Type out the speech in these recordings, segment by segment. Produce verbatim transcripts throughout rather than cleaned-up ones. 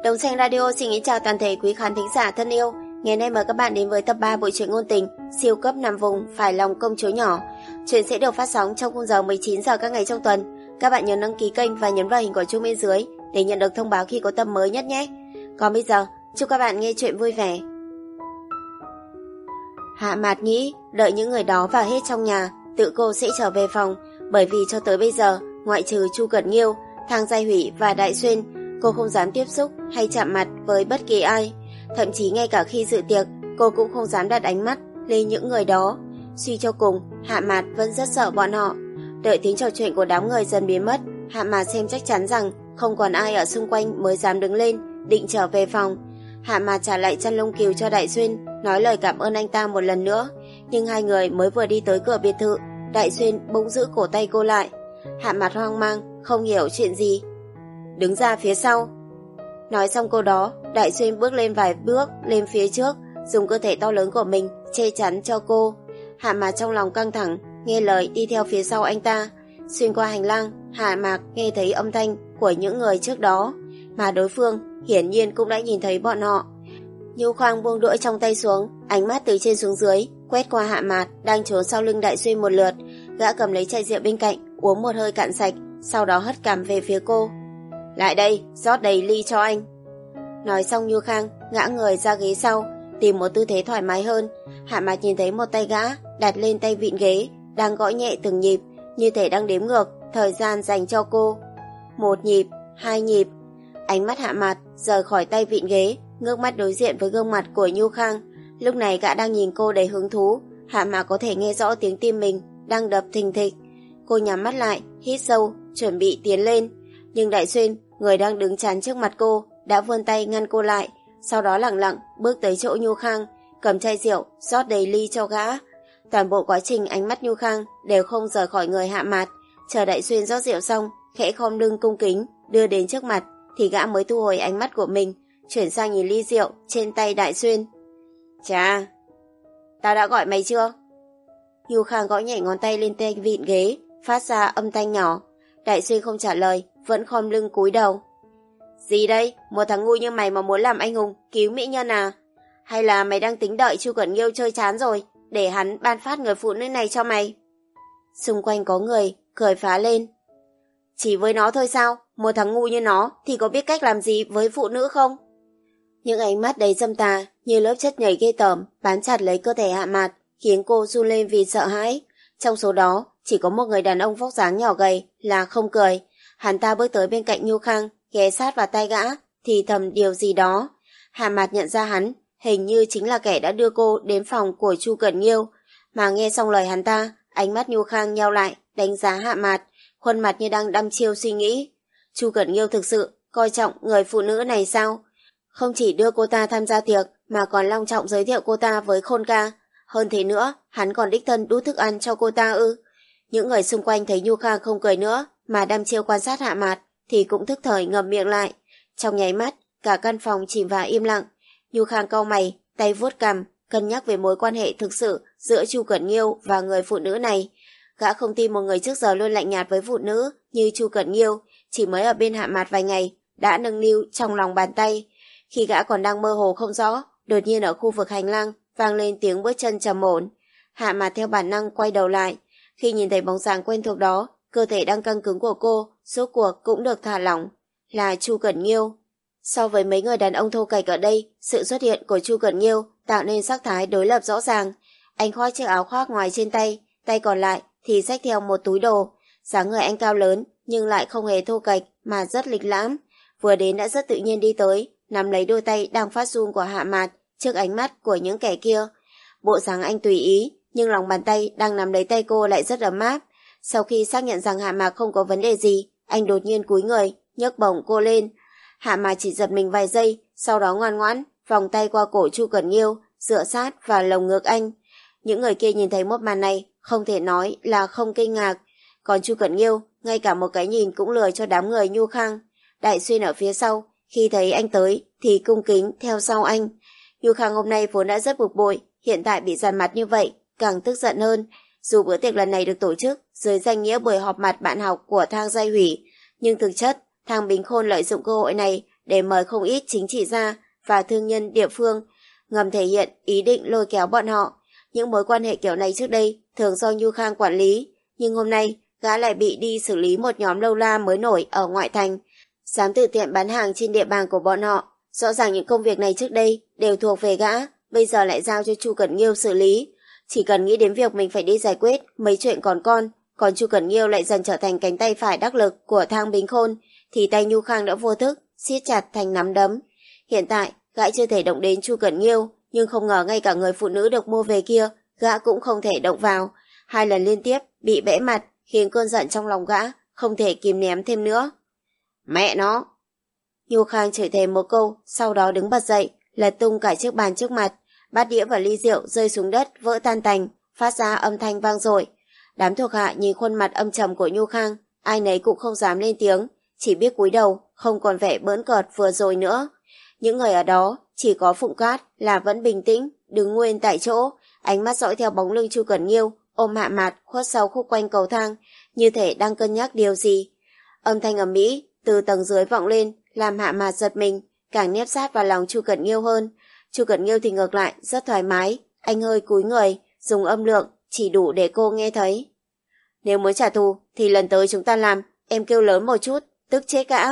Đồng Xanh Radio xin kính chào toàn thể quý khán thính giả thân yêu. Ngày nay mời các bạn đến với tập ba bộ truyện ngôn tình Siêu cấp nằm vùng Phải lòng công chúa nhỏ. Truyện sẽ được phát sóng trong khung giờ mười chín giờ các ngày trong tuần. Các bạn nhớ đăng ký kênh và nhấn vào hình quả chuông bên dưới để nhận được thông báo khi có tập mới nhất nhé. Còn bây giờ, chúc các bạn nghe truyện vui vẻ. Hạ Mạt nghĩ đợi những người đó vào hết trong nhà, tự cô sẽ trở về phòng, bởi vì cho tới bây giờ, ngoại trừ Chu Cẩn Nghiêu, Thang Giai Hủy và Đại Xuyên, cô không dám tiếp xúc hay chạm mặt với bất kỳ ai. Thậm chí ngay cả khi dự tiệc, cô cũng không dám đặt ánh mắt lên những người đó. Suy cho cùng, Hạ Mạt vẫn rất sợ bọn họ. Đợi tiếng trò chuyện của đám người dần biến mất, Hạ Mạt xem chắc chắn rằng không còn ai ở xung quanh mới dám đứng lên, định trở về phòng. Hạ Mạt trả lại chăn lông cừu cho Đại Xuyên, nói lời cảm ơn anh ta một lần nữa. Nhưng hai người mới vừa đi tới cửa biệt thự, Đại Xuyên bỗng giữ cổ tay cô lại. Hạ Mạt hoang mang, không hiểu chuyện gì. Đứng ra phía sau. Nói xong câu đó, Đại Xuyên bước lên vài bước lên phía trước, dùng cơ thể to lớn của mình che chắn cho cô. Hạ Mạt trong lòng căng thẳng, nghe lời đi theo phía sau anh ta. Xuyên qua hành lang, Hạ Mạt nghe thấy âm thanh của những người trước đó, mà đối phương hiển nhiên cũng đã nhìn thấy bọn họ. Nhu Khang buông đũa trong tay xuống, ánh mắt từ trên xuống dưới quét qua Hạ Mạt đang trốn sau lưng Đại Xuyên một lượt. Gã cầm lấy chai rượu bên cạnh, uống một hơi cạn sạch, sau đó hất cằm về phía cô. Lại đây, rót đầy ly cho anh. Nói xong Nhu Khang ngã người ra ghế sau, tìm một tư thế thoải mái hơn. Hạ Mạt nhìn thấy một tay gã đặt lên tay vịn ghế, đang gõ nhẹ từng nhịp, như thể đang đếm ngược thời gian dành cho cô. Một nhịp, hai nhịp. Ánh mắt Hạ Mạt rời khỏi tay vịn ghế, ngước mắt đối diện với gương mặt của Nhu Khang. Lúc này gã đang nhìn cô đầy hứng thú. Hạ Mạt có thể nghe rõ tiếng tim mình đang đập thình thịch. Cô nhắm mắt lại, hít sâu, chuẩn bị tiến lên. Nhưng Đại Xuyên, người đang đứng chắn trước mặt cô, đã vươn tay ngăn cô lại, sau đó lẳng lặng bước tới chỗ Nhu Khang, cầm chai rượu rót đầy ly cho gã. Toàn bộ quá trình ánh mắt Nhu Khang đều không rời khỏi người Hạ Mạt. Chờ Đại Xuyên rót rượu xong, khẽ khom lưng cung kính đưa đến trước mặt, thì gã mới thu hồi ánh mắt của mình, chuyển sang nhìn ly rượu trên tay Đại Xuyên. Chà, tao đã gọi mày chưa? Nhu Khang gõ nhẹ ngón tay lên tay vịn ghế, phát ra âm thanh nhỏ. Đại Xuyên không trả lời, vẫn khom lưng cúi đầu. Gì đây, một thằng ngu như mày mà muốn làm anh hùng cứu mỹ nhân à? Hay là mày đang tính đợi Chu Cẩn Nghiêu chơi chán rồi, để hắn ban phát người phụ nữ này cho mày? Xung quanh có người cười phá lên. Chỉ với nó thôi sao? Một thằng ngu như nó thì có biết cách làm gì với phụ nữ không? Những ánh mắt đầy dâm tà như lớp chất nhầy ghê tởm bám chặt lấy cơ thể Hạ Mạt, khiến cô run lên vì sợ hãi. Trong số đó chỉ có một người đàn ông vóc dáng nhỏ gầy là không cười. Hắn ta bước tới bên cạnh Nhu Khang, ghé sát vào tai gã, thì thầm điều gì đó. Hạ Mạt nhận ra hắn hình như chính là kẻ đã đưa cô đến phòng của Chu Cẩn Nghiêu. Mà nghe xong lời hắn ta, ánh mắt Nhu Khang nheo lại, đánh giá Hạ Mạt, khuôn mặt như đang đăm chiêu suy nghĩ. Chu Cẩn Nghiêu thực sự coi trọng người phụ nữ này sao? Không chỉ đưa cô ta tham gia tiệc, mà còn long trọng giới thiệu cô ta với Khôn ca. Hơn thế nữa, hắn còn đích thân đút thức ăn cho cô ta ư? Những người xung quanh thấy Nhu Khang không cười nữa, mà đăm chiêu quan sát Hạ Mạt, thì cũng thức thời ngậm miệng lại. Trong nháy mắt, cả căn phòng chìm vào im lặng. Nhu Khang cau mày, tay vuốt cằm, cân nhắc về mối quan hệ thực sự giữa Chu Cẩn Nghiêu và người phụ nữ này. Gã không tin một người trước giờ luôn lạnh nhạt với phụ nữ như Chu Cẩn Nghiêu, chỉ mới ở bên Hạ Mạt vài ngày, đã nâng niu trong lòng bàn tay. Khi gã còn đang mơ hồ không rõ, đột nhiên ở khu vực hành lang vang lên tiếng bước chân trầm ổn. Hạ Mạt theo bản năng quay đầu lại. Khi nhìn thấy bóng dáng quen thuộc đó, cơ thể đang căng cứng của cô rốt cuộc cũng được thả lỏng. Là Chu Cẩn Nghiêu. So với mấy người đàn ông thô kệch ở đây, sự xuất hiện của Chu Cẩn Nghiêu tạo nên sắc thái đối lập rõ ràng. Anh khoác chiếc áo khoác ngoài trên tay, tay còn lại thì xách theo một túi đồ. Dáng người anh cao lớn nhưng lại không hề thô kệch mà rất lịch lãm. Vừa đến đã rất tự nhiên đi tới, nắm lấy đôi tay đang phát run của Hạ Mạt trước ánh mắt của những kẻ kia. Bộ dáng anh tùy ý, nhưng lòng bàn tay đang nắm lấy tay cô lại rất ấm áp. Sau khi xác nhận rằng Hạ Mạt không có vấn đề gì, anh đột nhiên cúi người, nhấc bổng cô lên. Hạ Mạt chỉ giật mình vài giây, sau đó ngoan ngoãn vòng tay qua cổ Chu Cẩn Nghiêu, dựa sát vào lồng ngực anh. Những người kia nhìn thấy một màn này, không thể nói là không kinh ngạc. Còn Chu Cẩn Nghiêu, ngay cả một cái nhìn cũng lười cho đám người Nhu Khang. Đại Xuyên ở phía sau, khi thấy anh tới thì cung kính theo sau anh. Nhu Khang hôm nay vốn đã rất bực bội, hiện tại bị dằn mặt như vậy, càng tức giận hơn. Dù bữa tiệc lần này được tổ chức dưới danh nghĩa buổi họp mặt bạn học của Thang Giai Hủy, nhưng thực chất Thang Bính Khôn lợi dụng cơ hội này để mời không ít chính trị gia và thương nhân địa phương, ngầm thể hiện ý định lôi kéo bọn họ. Những mối quan hệ kiểu này trước đây thường do Nhu Khang quản lý, nhưng hôm nay gã lại bị đi xử lý một nhóm lâu la mới nổi ở ngoại thành, dám tự tiện bán hàng trên địa bàn của bọn họ. Rõ ràng những công việc này trước đây đều thuộc về gã, bây giờ lại giao cho Chu Cẩn Nghiêu xử lý. Chỉ cần nghĩ đến việc mình phải đi giải quyết mấy chuyện còn con, còn Chu Cẩn Nghiêu lại dần trở thành cánh tay phải đắc lực của Thang Bính Khôn, thì tay Nhu Khang đã vô thức siết chặt thành nắm đấm. Hiện tại gã chưa thể động đến Chu Cẩn Nghiêu, nhưng không ngờ ngay cả người phụ nữ được mua về kia gã cũng không thể động vào. Hai lần liên tiếp bị bẽ mặt khiến cơn giận trong lòng gã không thể kìm nén thêm nữa. Mẹ nó! Nhu Khang chửi thề một câu, sau đó đứng bật dậy, lật tung cả chiếc bàn trước mặt, bát đĩa và ly rượu rơi xuống đất vỡ tan tành, phát ra âm thanh vang dội. Đám thuộc hạ nhìn khuôn mặt âm trầm của Nhu Khang, ai nấy cũng không dám lên tiếng, chỉ biết cúi đầu, không còn vẻ bỡn cợt vừa rồi nữa. Những người ở đó chỉ có Phụng Cát là vẫn bình tĩnh, đứng nguyên tại chỗ, ánh mắt dõi theo bóng lưng Chu Cẩn Nghiêu ôm Hạ Mạt khuất sau khúc quanh cầu thang, như thể đang cân nhắc điều gì. Âm thanh ầm ĩ từ tầng dưới vọng lên, làm Hạ Mạt giật mình, càng nép sát vào lòng Chu Cẩn Nghiêu hơn. Chu Cẩn Nghiêu thì ngược lại rất thoải mái, anh hơi cúi người, dùng âm lượng chỉ đủ để cô nghe thấy. Nếu muốn trả thù thì lần tới chúng ta làm, em kêu lớn một chút, tức chết gã.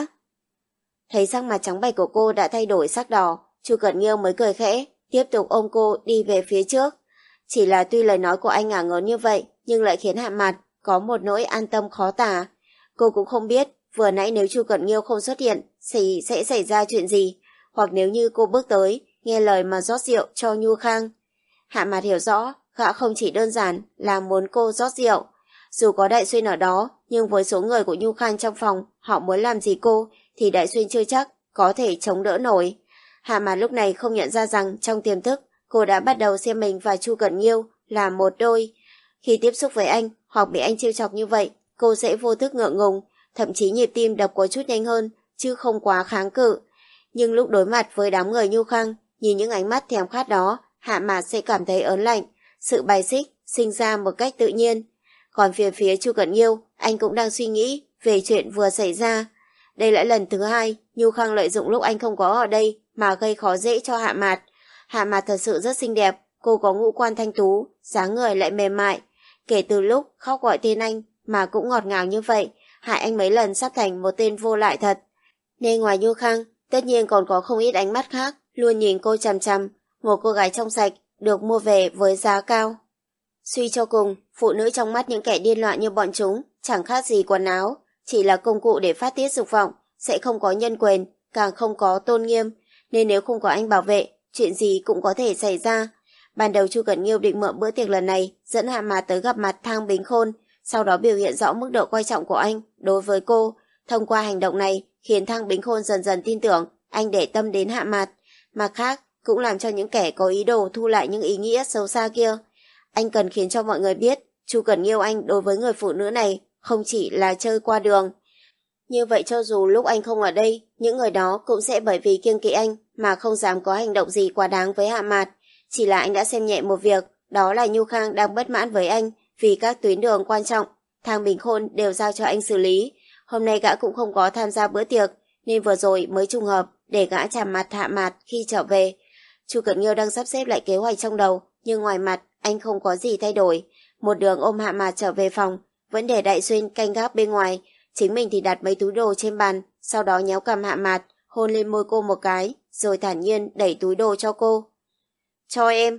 Thấy sắc mặt trắng bệch của cô đã thay đổi sắc đỏ, Chu Cẩn Nghiêu mới cười khẽ, tiếp tục ôm cô đi về phía trước. Chỉ là tuy lời nói của anh ngả ngớn như vậy, nhưng lại khiến Hạ Mạt có một nỗi an tâm khó tả. Cô cũng không biết vừa nãy nếu Chu Cẩn Nghiêu không xuất hiện thì sẽ xảy ra chuyện gì, hoặc nếu như cô bước tới nghe lời mà rót rượu cho Nhu Khang. Hạ Mạt hiểu rõ gã không chỉ đơn giản là muốn cô rót rượu. Dù có Đại Xuyên ở đó, nhưng với số người của Nhu Khang trong phòng, họ muốn làm gì cô thì Đại Xuyên chưa chắc có thể chống đỡ nổi. Hạ Mạt lúc này không nhận ra rằng trong tiềm thức cô đã bắt đầu xem mình và Chu Cẩn Nghiêu là một đôi. Khi tiếp xúc với anh hoặc bị anh trêu chọc như vậy, cô sẽ vô thức ngượng ngùng, thậm chí nhịp tim đập có chút nhanh hơn, chứ không quá kháng cự. Nhưng lúc đối mặt với đám người Nhu Khang, nhìn những ánh mắt thèm khát đó, Hạ Mạt sẽ cảm thấy ớn lạnh, sự bài xích sinh ra một cách tự nhiên. Còn phía phía Chu Cẩn Nghiêu, anh cũng đang suy nghĩ về chuyện vừa xảy ra. Đây là lần thứ hai Nhu Khang lợi dụng lúc anh không có ở đây mà gây khó dễ cho Hạ Mạt. Hạ Mạt thật sự rất xinh đẹp, cô có ngũ quan thanh tú, dáng người lại mềm mại. Kể từ lúc khóc gọi tên anh mà cũng ngọt ngào như vậy, hại anh mấy lần sắp thành một tên vô lại thật. Nên ngoài Nhu Khang, tất nhiên còn có không ít ánh mắt khác luôn nhìn cô chằm chằm, một cô gái trong sạch được mua về với giá cao. Suy cho cùng, phụ nữ trong mắt những kẻ điên loạn như bọn chúng chẳng khác gì quần áo, chỉ là công cụ để phát tiết dục vọng, sẽ không có nhân quyền, càng không có tôn nghiêm, nên nếu không có anh bảo vệ, chuyện gì cũng có thể xảy ra. Ban đầu Chu Cẩn Nghiêu định mượn bữa tiệc lần này dẫn Hạ Mạt tới gặp mặt Thang Bính Khôn, sau đó biểu hiện rõ mức độ coi trọng của anh đối với cô. Thông qua hành động này khiến Thang Bính Khôn dần dần tin tưởng anh để tâm đến Hạ Mạt, mà khác cũng làm cho những kẻ có ý đồ thu lại những ý nghĩa xấu xa kia. Anh cần khiến cho mọi người biết Chu Cẩn Nghiêu anh đối với người phụ nữ này không chỉ là chơi qua đường. Như vậy cho dù lúc anh không ở đây, những người đó cũng sẽ bởi vì kiêng kỵ anh mà không dám có hành động gì quá đáng với Hạ Mạt. Chỉ là anh đã xem nhẹ một việc, đó là Nhu Khang đang bất mãn với anh vì các tuyến đường quan trọng Thang Bính Khôn đều giao cho anh xử lý. Hôm nay gã cũng không có tham gia bữa tiệc, nên vừa rồi mới trùng hợp để gã chạm mặt Hạ Mạt khi trở về. Chu Cẩn Nghiêu đang sắp xếp lại kế hoạch trong đầu, nhưng ngoài mặt anh không có gì thay đổi. Một đường ôm Hạ Mạt trở về phòng, vẫn để Đại Xuyên canh gác bên ngoài, chính mình thì đặt mấy túi đồ trên bàn, sau đó nhéo cằm Hạ Mạt, hôn lên môi cô một cái, rồi thản nhiên đẩy túi đồ cho cô. Cho em.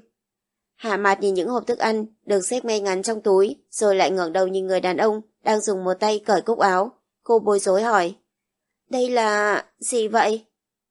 Hạ Mạt nhìn những hộp thức ăn được xếp ngay ngắn trong túi, rồi lại ngẩng đầu nhìn người đàn ông đang dùng một tay cởi cúc áo. Cô bối rối hỏi, đây là gì vậy?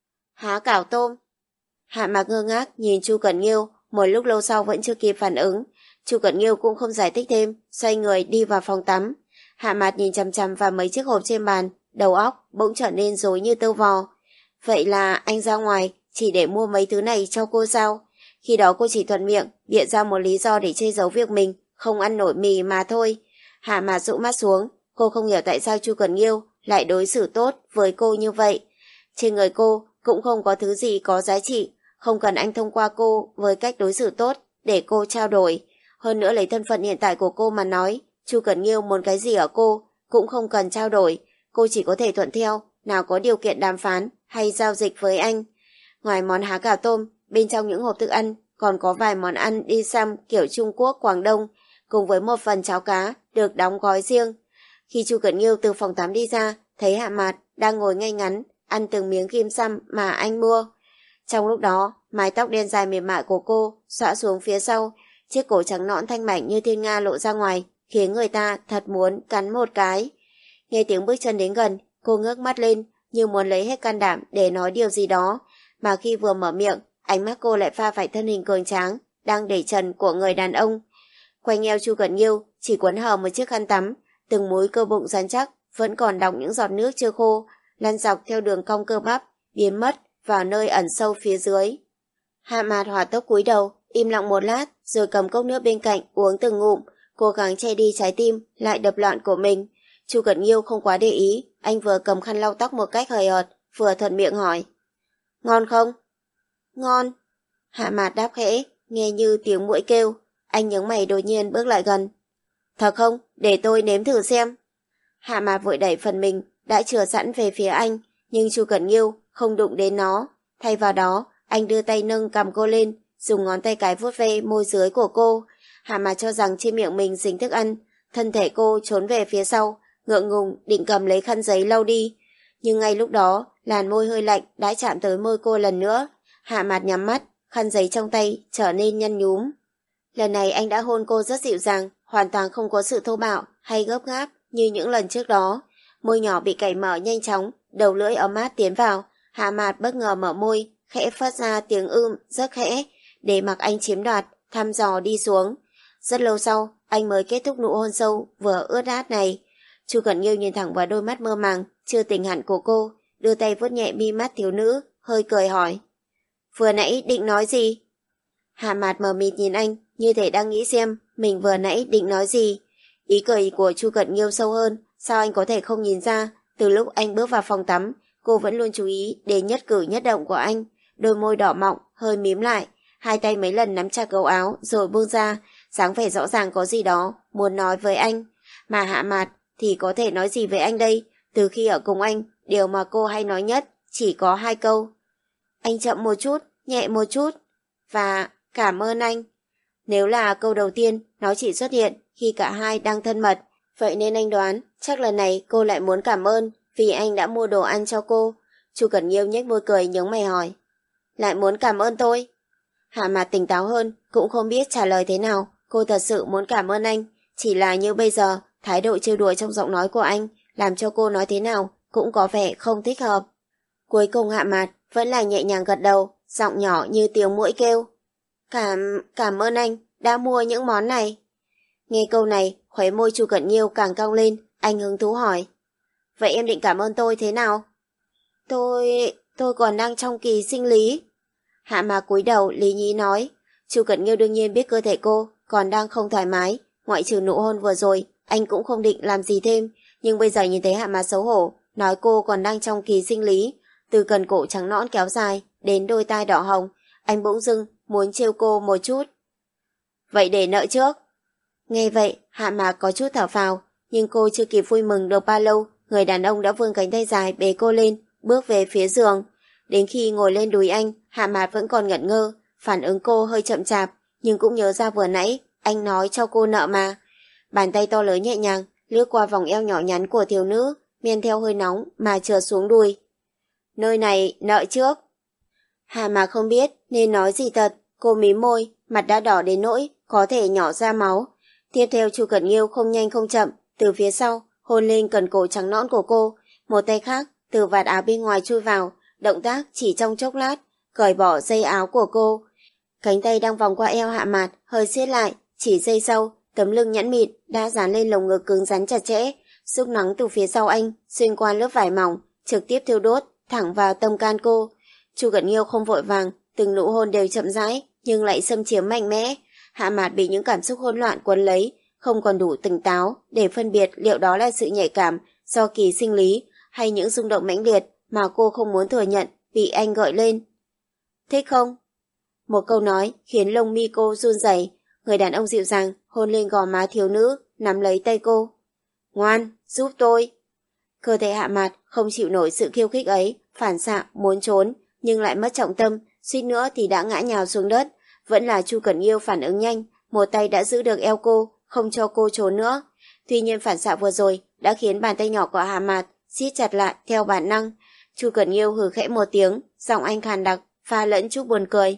Há cảo tôm. Hạ Mạt ngơ ngác nhìn Chu Cẩn Nghiêu, một lúc lâu sau vẫn chưa kịp phản ứng. Chu Cẩn Nghiêu cũng không giải thích thêm, xoay người đi vào phòng tắm. Hạ Mạt nhìn chằm chằm vào mấy chiếc hộp trên bàn, đầu óc bỗng trở nên rối như tơ vò. Vậy là anh ra ngoài chỉ để mua mấy thứ này cho cô sao? Khi đó cô chỉ thuận miệng bịa ra một lý do để che giấu việc mình không ăn nổi mì mà thôi. Hạ Mạt dụ mắt xuống, cô không hiểu tại sao Chu Cẩn Nghiêu lại đối xử tốt với cô như vậy. Trên người cô cũng không có thứ gì có giá trị, không cần anh thông qua cô với cách đối xử tốt để cô trao đổi. Hơn nữa lấy thân phận hiện tại của cô mà nói, Chu Cẩn Nghiêu muốn cái gì ở cô cũng không cần trao đổi, cô chỉ có thể thuận theo, nào có điều kiện đàm phán hay giao dịch với anh. Ngoài món há cảo tôm, bên trong những hộp thức ăn còn có vài món ăn đi xăm kiểu Trung Quốc, Quảng Đông, cùng với một phần cháo cá được đóng gói riêng. Khi Chu Cẩn Nghiêu từ phòng tắm đi ra, thấy Hạ Mạt đang ngồi ngay ngắn, ăn từng miếng kim xăm mà anh mua. Trong lúc đó, mái tóc đen dài mềm mại của cô xõa xuống phía sau, chiếc cổ trắng nõn thanh mảnh như thiên nga lộ ra ngoài, khiến người ta thật muốn cắn một cái. Nghe tiếng bước chân đến gần, cô ngước mắt lên, như muốn lấy hết can đảm để nói điều gì đó, mà khi vừa mở miệng, ánh mắt cô lại pha phải thân hình cường tráng, đang để trần của người đàn ông. Quanh eo Chu Cẩn Nghiêu chỉ quấn hở một chiếc khăn tắm, từng múi cơ bụng rắn chắc vẫn còn đọng những giọt nước chưa khô, lăn dọc theo đường cong cơ bắp, biến mất vào nơi ẩn sâu phía dưới. Hạ Mạt hỏa tốc cúi đầu, im lặng một lát, rồi cầm cốc nước bên cạnh uống từng ngụm, cố gắng che đi trái tim lại đập loạn của mình. Chu Cẩn Nghiêu không quá để ý, anh vừa cầm khăn lau tóc một cách hời hợt, vừa thuận miệng hỏi: "Ngon không?" "Ngon." Hạ Mạt đáp khẽ, nghe như tiếng muỗi kêu. Anh nhướng mày đột nhiên bước lại gần. "Thật không? Để tôi nếm thử xem." Hạ Mạt vội đẩy phần mình đã chừa sẵn về phía anh, nhưng Chu Cẩn Nghiêu không đụng đến nó. Thay vào đó, anh đưa tay nâng cằm cô lên, dùng ngón tay cái vuốt ve môi dưới của cô. Hạ Mạt cho rằng trên miệng mình dính thức ăn, thân thể cô trốn về phía sau, ngượng ngùng định cầm lấy khăn giấy lau đi. Nhưng ngay lúc đó, làn môi hơi lạnh đã chạm tới môi cô lần nữa. Hạ Mạt nhắm mắt, khăn giấy trong tay trở nên nhăn nhúm. Lần này anh đã hôn cô rất dịu dàng, hoàn toàn không có sự thô bạo hay gấp gáp như những lần trước đó. Môi nhỏ bị cày mở nhanh chóng, đầu lưỡi ấm áp tiến vào. Hạ Mạt bất ngờ mở môi, khẽ phát ra tiếng ưm rất khẽ, để mặc anh chiếm đoạt, thăm dò đi xuống. Rất lâu sau, anh mới kết thúc nụ hôn sâu vừa ướt át này. Chu Cẩn Nghiêu nhìn thẳng vào đôi mắt mơ màng, chưa tỉnh hẳn của cô, đưa tay vuốt nhẹ mi mắt thiếu nữ, hơi cười hỏi: "Vừa nãy định nói gì?" Hạ Mạt mờ mịt nhìn anh, như thể đang nghĩ xem mình vừa nãy định nói gì. Ý cười của Chu Cẩn Nghiêu sâu hơn, sao anh có thể không nhìn ra? Từ lúc anh bước vào phòng tắm, cô vẫn luôn chú ý đến nhất cử nhất động của anh. Đôi môi đỏ mọng hơi mím lại, hai tay mấy lần nắm chặt gấu áo rồi buông ra, dáng vẻ rõ ràng có gì đó muốn nói với anh. Mà Hạ Mạt thì có thể nói gì với anh đây? Từ khi ở cùng anh, điều mà cô hay nói nhất chỉ có hai câu: "Anh chậm một chút, nhẹ một chút" và "Cảm ơn anh." Nếu là câu đầu tiên, nó chỉ xuất hiện khi cả hai đang thân mật, vậy nên anh đoán chắc lần này cô lại muốn cảm ơn vì anh đã mua đồ ăn cho cô. Chu Cẩn Nghiêu nhếch môi cười, nhướng mày hỏi: "Lại muốn cảm ơn tôi?" Hạ Mạt tỉnh táo hơn, cũng không biết trả lời thế nào. Cô thật sự muốn cảm ơn anh, chỉ là như bây giờ, thái độ trêu đùa trong giọng nói của anh làm cho cô nói thế nào cũng có vẻ không thích hợp. Cuối cùng Hạ Mạt vẫn là nhẹ nhàng gật đầu, giọng nhỏ như tiếng muỗi kêu: Cảm, cảm ơn anh đã mua những món này." Nghe câu này, khóe môi Chu Cẩn Nghiêu càng cong lên, anh hứng thú hỏi: "Vậy em định cảm ơn tôi thế nào?" Tôi... tôi còn đang trong kỳ sinh lý." Hạ Mạc cúi đầu lý nhí nói. Chu Cẩn Nghiêu đương nhiên biết cơ thể cô còn đang không thoải mái, ngoại trừ nụ hôn vừa rồi, anh cũng không định làm gì thêm, nhưng bây giờ nhìn thấy Hạ Mạc xấu hổ, nói cô còn đang trong kỳ sinh lý, từ cần cổ trắng nõn kéo dài đến đôi tai đỏ hồng, anh bỗng dưng muốn trêu cô một chút. "Vậy để nợ trước." Nghe vậy, Hạ Mạc có chút thở phào, nhưng cô chưa kịp vui mừng được bao lâu, người đàn ông đã vươn cánh tay dài bế cô lên, bước về phía giường. Đến khi ngồi lên đùi anh, Hạ Mạc vẫn còn ngẩn ngơ, phản ứng cô hơi chậm chạp, nhưng cũng nhớ ra vừa nãy anh nói cho cô nợ mà. Bàn tay to lớn nhẹ nhàng lướt qua vòng eo nhỏ nhắn của thiếu nữ, men theo hơi nóng mà trượt xuống đùi. "Nơi này nợ trước." Hạ Mạc không biết nên nói gì thật, cô mím môi, mặt đã đỏ đến nỗi có thể nhỏ ra máu. Tiếp theo Chu Cẩn Nghiêu không nhanh không chậm từ phía sau hôn lên cần cổ trắng nõn của cô, một tay khác từ vạt áo bên ngoài chui vào, động tác chỉ trong chốc lát cởi bỏ dây áo của cô. Cánh tay đang vòng qua eo Hạ Mạt hơi siết lại, chỉ giây sau tấm lưng nhẵn mịn đã dán lên lồng ngực cứng rắn chặt chẽ, sức nắng từ phía sau anh xuyên qua lớp vải mỏng trực tiếp thiêu đốt thẳng vào tâm can cô. Chu Cẩn Nghiêu không vội vàng, từng nụ hôn đều chậm rãi nhưng lại xâm chiếm mạnh mẽ. Hạ Mạt bị những cảm xúc hỗn loạn quấn lấy, không còn đủ tỉnh táo để phân biệt liệu đó là sự nhạy cảm do kỳ sinh lý hay những rung động mãnh liệt mà cô không muốn thừa nhận bị anh gợi lên. "Thích không?" Một câu nói khiến lông mi cô run rẩy. Người đàn ông dịu dàng hôn lên gò má thiếu nữ, nắm lấy tay cô. "Ngoan, giúp tôi." Cơ thể Hạ Mạt không chịu nổi sự khiêu khích ấy, phản xạ muốn trốn, nhưng lại mất trọng tâm, suýt nữa thì đã ngã nhào xuống đất. Vẫn là Chu Cẩn Nghiêu phản ứng nhanh, một tay đã giữ được eo cô, không cho cô trốn nữa. Tuy nhiên phản xạ vừa rồi đã khiến bàn tay nhỏ của Hà Mạt siết chặt lại theo bản năng. Chu Cẩn Nghiêu hừ khẽ một tiếng, giọng anh khàn đặc, pha lẫn chút buồn cười.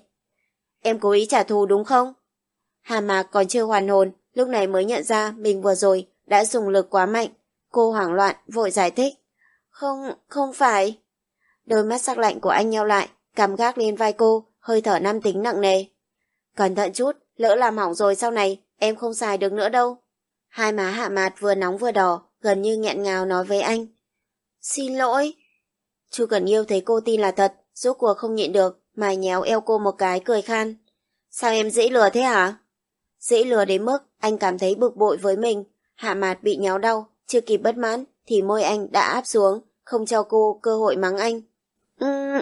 Em cố ý trả thù đúng không? Hà Mạc còn chưa hoàn hồn, lúc này mới nhận ra mình vừa rồi đã dùng lực quá mạnh. Cô hoảng loạn, vội giải thích. Không, không phải. Đôi mắt sắc lạnh của anh nheo lại, cằm gác lên vai cô, hơi thở nam tính nặng nề. Cẩn thận chút, lỡ làm hỏng rồi sau này, em không xài được nữa đâu. Hai má Hạ Mạt vừa nóng vừa đỏ, gần như nghẹn ngào nói với anh. Xin lỗi. Chu Cẩn Nghiêu thấy cô tin là thật, rốt cuộc không nhịn được, mà nhéo eo cô một cái cười khan. Sao em dễ lừa thế hả? Dễ lừa đến mức anh cảm thấy bực bội với mình. Hạ Mạt bị nhéo đau, chưa kịp bất mãn thì môi anh đã áp xuống, không cho cô cơ hội mắng anh. Uhm.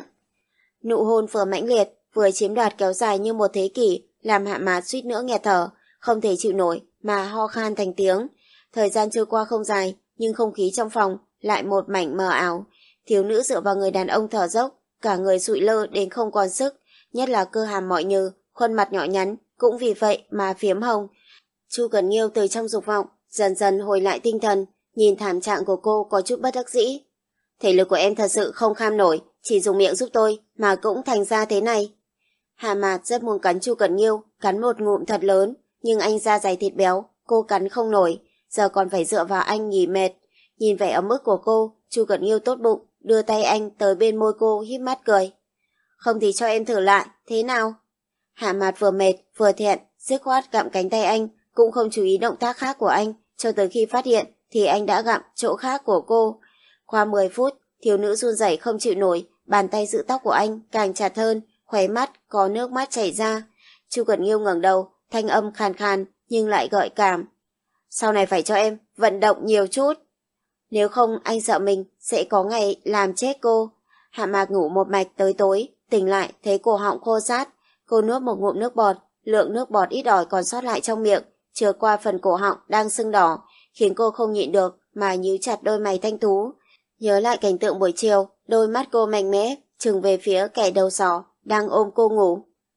Nụ hôn vừa mãnh liệt, vừa chiếm đoạt kéo dài như một thế kỷ, làm Hạ Mạt suýt nữa nghẹt thở, không thể chịu nổi mà ho khan thành tiếng. Thời gian trôi qua không dài, nhưng không khí trong phòng lại một mảnh mờ ảo. Thiếu nữ dựa vào người đàn ông thở dốc, cả người sụi lơ đến không còn sức, nhất là cơ hàm mỏi nhừ, khuôn mặt nhỏ nhắn cũng vì vậy mà phiếm hồng. Chu Cẩn Nghiêu từ trong dục vọng dần dần hồi lại tinh thần, nhìn thảm trạng của cô có chút bất đắc dĩ. Thể lực của em thật sự không kham nổi, chỉ dùng miệng giúp tôi mà cũng thành ra thế này. Hà Mạt rất muốn cắn Chu Cẩn Nghiêu, cắn một ngụm thật lớn, nhưng anh da dày thịt béo, cô cắn không nổi, giờ còn phải dựa vào anh nghỉ mệt. Nhìn vẻ ấm ức của cô, Chu Cẩn Nghiêu tốt bụng, đưa tay anh tới bên môi cô híp mắt cười. Không thì cho em thử lại, thế nào? Hạ Mạt vừa mệt, vừa thẹn, dứt khoát gặm cánh tay anh, cũng không chú ý động tác khác của anh, cho tới khi phát hiện thì anh đã gặm chỗ khác của cô. Qua mười phút, thiếu nữ run rẩy không chịu nổi, bàn tay giữ tóc của anh càng chặt hơn, khóe mắt có nước mắt chảy ra. Chu Cẩn Nghiêu ngẩng đầu, thanh âm khàn khàn nhưng lại gợi cảm. Sau này phải cho em vận động nhiều chút. Nếu không anh sợ mình sẽ có ngày làm chết cô. Hạ Mạc ngủ một mạch tới tối, tỉnh lại thấy cổ họng khô rát. Cô nuốt một ngụm nước bọt, lượng nước bọt ít ỏi còn sót lại trong miệng, trượt qua phần cổ họng đang sưng đỏ, khiến cô không nhịn được mà nhíu chặt đôi mày thanh tú. Nhớ lại cảnh tượng buổi chiều, đôi mắt cô mạnh mẽ, trừng về phía kẻ đầu sỏ đang ôm cô ngủ.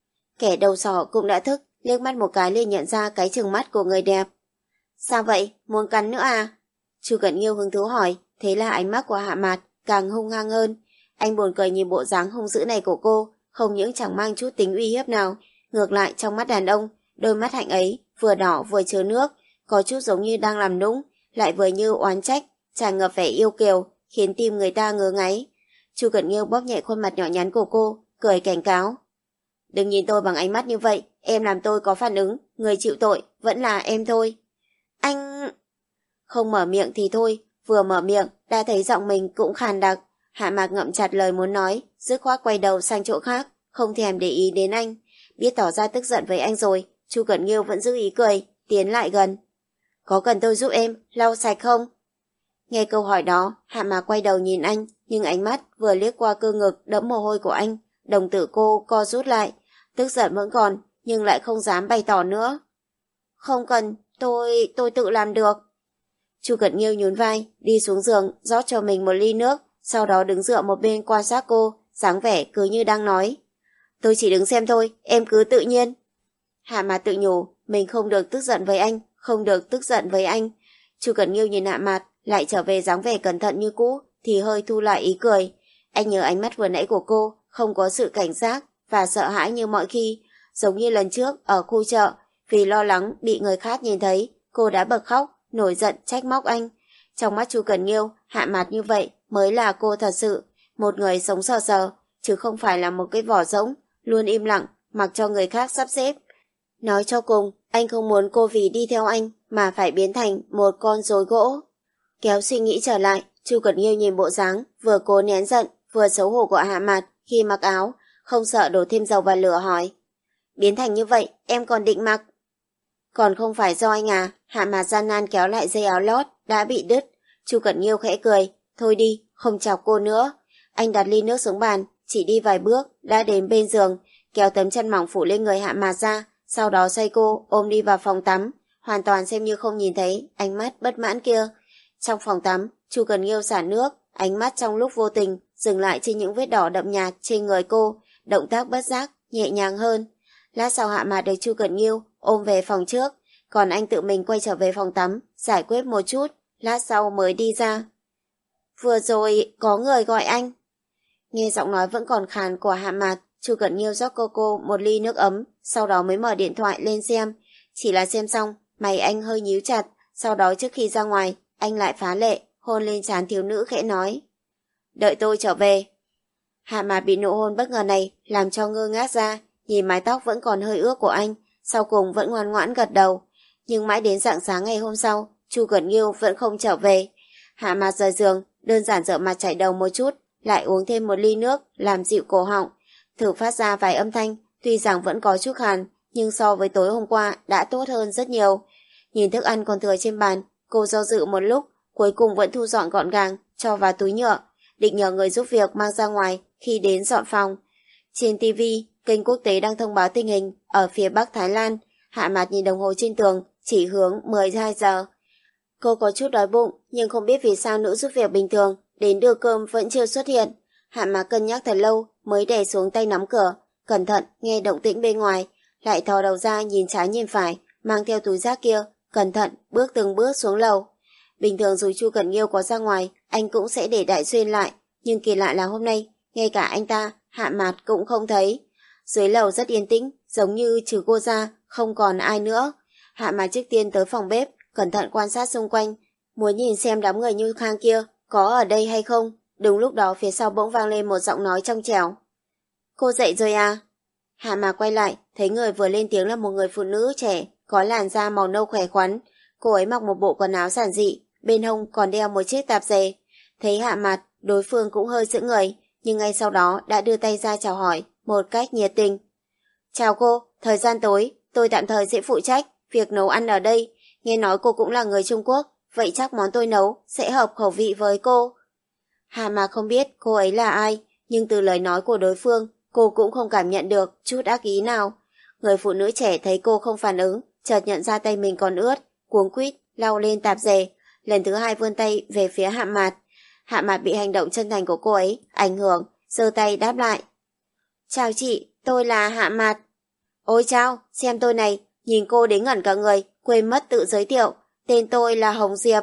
Kẻ đầu sỏ cũng đã thức, liếc mắt một cái liền nhận ra cái trừng mắt của người đẹp. Sao vậy, muốn cắn nữa à? Chu Cẩn Nghiêu hứng thú hỏi, thế là ánh mắt của Hạ Mạt càng hung hăng hơn. Anh buồn cười nhìn bộ dáng hung dữ này của cô, không những chẳng mang chút tính uy hiếp nào, ngược lại trong mắt đàn ông, đôi mắt hạnh ấy vừa đỏ vừa chứa nước, có chút giống như đang làm nũng, lại vừa như oán trách, tràn ngập vẻ yêu kiều, khiến tim người ta ngứa ngáy. Chu Cẩn Nghiêu bóp nhẹ khuôn mặt nhỏ nhắn của cô, cười cảnh cáo. Đừng nhìn tôi bằng ánh mắt như vậy, em làm tôi có phản ứng, người chịu tội vẫn là em thôi. Anh... Không mở miệng thì thôi, vừa mở miệng đã thấy giọng mình cũng khàn đặc. Hạ Mạc ngậm chặt lời muốn nói, dứt khoát quay đầu sang chỗ khác, không thèm để ý đến anh. Biết tỏ ra tức giận với anh rồi, Chu Cẩn Nghiêu vẫn giữ ý cười, tiến lại gần. Có cần tôi giúp em lau sạch không? Nghe câu hỏi đó, Hạ Mạc quay đầu nhìn anh, nhưng ánh mắt vừa liếc qua cơ ngực đẫm mồ hôi của anh, đồng tử cô co rút lại, tức giận vẫn còn, nhưng lại không dám bày tỏ nữa. Không cần, tôi, tôi tự làm được. Chu Cẩn Nghiêu nhún vai, đi xuống giường, rót cho mình một ly nước, sau đó đứng dựa một bên quan sát cô, dáng vẻ cứ như đang nói. Tôi chỉ đứng xem thôi, em cứ tự nhiên. Hạ Mạt tự nhủ, mình không được tức giận với anh, không được tức giận với anh. Chu Cẩn Nghiêu nhìn Hạ Mạt, lại trở về dáng vẻ cẩn thận như cũ, thì hơi thu lại ý cười. Anh nhớ ánh mắt vừa nãy của cô, không có sự cảnh giác và sợ hãi như mọi khi, giống như lần trước ở khu chợ, vì lo lắng bị người khác nhìn thấy, cô đã bật khóc, nổi giận trách móc anh. Trong mắt Chu Cẩn Nghiêu, Hạ Mạt như vậy mới là cô thật sự, một người sống sờ sờ, chứ không phải là một cái vỏ rỗng, luôn im lặng, mặc cho người khác sắp xếp. Nói cho cùng, anh không muốn cô vì đi theo anh mà phải biến thành một con rối gỗ. Kéo suy nghĩ trở lại, Chu Cẩn Nghiêu nhìn bộ dáng vừa cố nén giận, vừa xấu hổ của Hạ Mạt khi mặc áo, không sợ đổ thêm dầu vào lửa hỏi. Biến thành như vậy, em còn định mặc? Còn không phải do anh à? Hạ Mạt gian nan kéo lại dây áo lót đã bị đứt. Chu Cẩn Nghiêu khẽ cười, thôi đi, không chọc cô nữa. Anh đặt ly nước xuống bàn, chỉ đi vài bước đã đến bên giường, kéo tấm chăn mỏng phủ lên người Hạ Mạt ra, sau đó xoay cô ôm đi vào phòng tắm, hoàn toàn xem như không nhìn thấy ánh mắt bất mãn kia. Trong phòng tắm, Chu Cẩn Nghiêu xả nước, ánh mắt trong lúc vô tình dừng lại trên những vết đỏ đậm nhạt trên người cô, động tác bất giác, nhẹ nhàng hơn. Lát sau Hạ Mạt được Chu Cẩn Nghiêu ôm về phòng trước, còn anh tự mình quay trở về phòng tắm, giải quyết một chút, lát sau mới đi ra. Vừa rồi có người gọi anh. Nghe giọng nói vẫn còn khàn của Hạ Mạt, Chu Cẩn Nghiêu rót cô cô một ly nước ấm, sau đó mới mở điện thoại lên xem. Chỉ là xem xong, mày anh hơi nhíu chặt, sau đó trước khi ra ngoài, anh lại phá lệ, hôn lên trán thiếu nữ khẽ nói. Đợi tôi trở về. Hạ Mạt bị nụ hôn bất ngờ này làm cho ngơ ngác ra, nhìn mái tóc vẫn còn hơi ướt của anh, sau cùng vẫn ngoan ngoãn gật đầu. Nhưng mãi đến rạng sáng ngày hôm sau, Chu Cẩn Nghiêu vẫn không trở về. Hạ Mạt rời giường, đơn giản rửa mặt chải đầu một chút, lại uống thêm một ly nước làm dịu cổ họng, thử phát ra vài âm thanh, tuy rằng vẫn có chút khàn, nhưng so với tối hôm qua đã tốt hơn rất nhiều. Nhìn thức ăn còn thừa trên bàn, cô do dự một lúc, cuối cùng vẫn thu dọn gọn gàng, cho vào túi nhựa, định nhờ người giúp việc mang ra ngoài khi đến dọn phòng. Trên ti vi, kênh quốc tế đang thông báo tình hình ở phía Bắc Thái Lan. Hạ Mạt nhìn đồng hồ trên tường, chỉ hướng mười hai giờ. Cô có chút đói bụng, nhưng không biết vì sao nữ giúp việc bình thường đến đưa cơm vẫn chưa xuất hiện. Hạ Mạt cân nhắc thật lâu mới đè xuống tay nắm cửa, cẩn thận nghe động tĩnh bên ngoài, lại thò đầu ra nhìn trái nhìn phải, mang theo túi rác kia, cẩn thận bước từng bước xuống lầu. Bình thường dù Chu Cẩn Nghiêu có ra ngoài, anh cũng sẽ để Đại Xuyên lại, nhưng kỳ lạ là hôm nay, ngay cả anh ta, Hạ Mạt cũng không thấy. Dưới lầu rất yên tĩnh, giống như trừ cô ra, không còn ai nữa. Hạ Mạt trước tiên tới phòng bếp, cẩn thận quan sát xung quanh, muốn nhìn xem đám người Như Khang kia có ở đây hay không. Đúng lúc đó phía sau bỗng vang lên một giọng nói trong trẻo. Cô dậy rồi à? Hạ Mạt quay lại, thấy người vừa lên tiếng là một người phụ nữ trẻ, có làn da màu nâu khỏe khoắn. Cô ấy mặc một bộ quần áo giản dị, bên hông còn đeo một chiếc tạp dề. Thấy Hạ Mạt, đối phương cũng hơi sững người, nhưng ngay sau đó đã đưa tay ra chào hỏi một cách nhiệt tình. Chào cô, thời gian tối, tôi tạm thời sẽ phụ trách việc nấu ăn ở đây. Nghe nói cô cũng là người Trung Quốc, vậy chắc món tôi nấu sẽ hợp khẩu vị với cô. Hạ Mạt không biết cô ấy là ai, nhưng từ lời nói của đối phương, cô cũng không cảm nhận được chút ác ý nào. Người phụ nữ trẻ thấy cô không phản ứng, chợt nhận ra tay mình còn ướt, cuống quýt lau lên tạp dề, lần thứ hai vươn tay về phía Hạ Mạt. Hạ Mạt bị hành động chân thành của cô ấy ảnh hưởng, giơ tay đáp lại. Chào chị, tôi là Hạ Mạt. Ôi chao, xem tôi này, nhìn cô đến ngẩn cả người, quên mất tự giới thiệu, tên tôi là Hồng Diệp.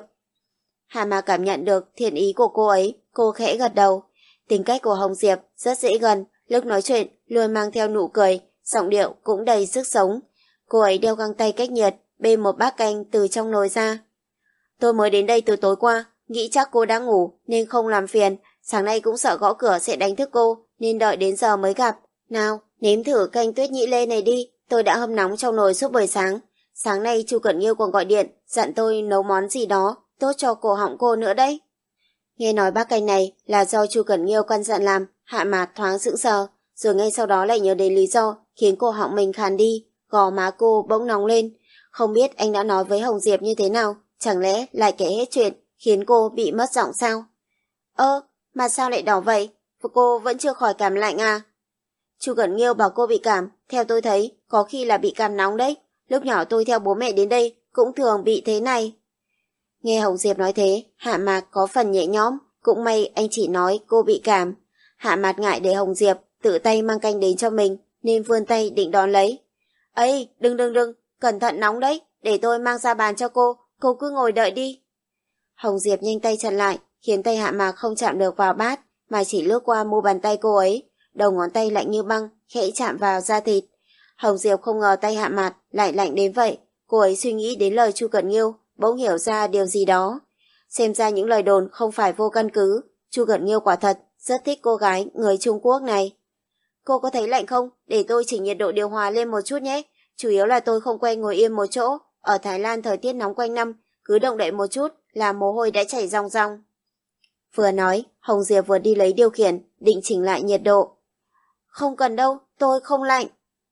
Hạ Mạt cảm nhận được thiện ý của cô ấy, cô khẽ gật đầu. Tính cách của Hồng Diệp rất dễ gần, lúc nói chuyện luôn mang theo nụ cười, giọng điệu cũng đầy sức sống. Cô ấy đeo găng tay cách nhiệt, bê một bát canh từ trong nồi ra. Tôi mới đến đây từ tối qua, nghĩ chắc cô đang ngủ nên không làm phiền, sáng nay cũng sợ gõ cửa sẽ đánh thức cô nên đợi đến giờ mới gặp. Nào, nếm thử canh tuyết nhĩ lê này đi, tôi đã hâm nóng trong nồi suốt buổi sáng. Sáng nay Chu Cẩn Nghiêu còn gọi điện, dặn tôi nấu món gì đó, tốt cho cổ họng cô nữa đấy. Nghe nói bát canh này là do Chu Cẩn Nghiêu căn dặn làm, Hạ Mạt thoáng sững sờ, rồi ngay sau đó lại nhớ đến lý do khiến cổ họng mình khàn đi, gò má cô bỗng nóng lên. Không biết anh đã nói với Hồng Diệp như thế nào, chẳng lẽ lại kể hết chuyện, khiến cô bị mất giọng sao? Ơ, mà sao lại đỏ vậy? Cô vẫn chưa khỏi cảm lạnh à? Chu Cẩn Nghiêu bảo cô bị cảm, theo tôi thấy, có khi là bị cảm nóng đấy. Lúc nhỏ tôi theo bố mẹ đến đây, cũng thường bị thế này. Nghe Hồng Diệp nói thế, Hạ Mạt có phần nhẹ nhõm, cũng may anh chỉ nói cô bị cảm. Hạ Mạt ngại để Hồng Diệp tự tay mang canh đến cho mình, nên vươn tay định đón lấy. Ây, đừng đừng đừng, cẩn thận nóng đấy, để tôi mang ra bàn cho cô, cô cứ ngồi đợi đi. Hồng Diệp nhanh tay chặn lại, khiến tay Hạ Mạt không chạm được vào bát, mà chỉ lướt qua mu bàn tay cô ấy, đầu ngón tay lạnh như băng, khẽ chạm vào da thịt. Hồng Diệp không ngờ tay Hạ Mạt lại lạnh đến vậy, cô ấy suy nghĩ đến lời Chu Cẩn Nghiêu, bỗng hiểu ra điều gì đó. Xem ra những lời đồn không phải vô căn cứ, Chu Cẩn Nghiêu quả thật rất thích cô gái người Trung Quốc này. Cô có thấy lạnh không? Để tôi chỉnh nhiệt độ điều hòa lên một chút nhé. Chủ yếu là tôi không quen ngồi yên một chỗ. Ở Thái Lan thời tiết nóng quanh năm, cứ động đậy một chút là mồ hôi đã chảy ròng ròng. Vừa nói, Hồng Diệp vừa đi lấy điều khiển, định chỉnh lại nhiệt độ. Không cần đâu, tôi không lạnh.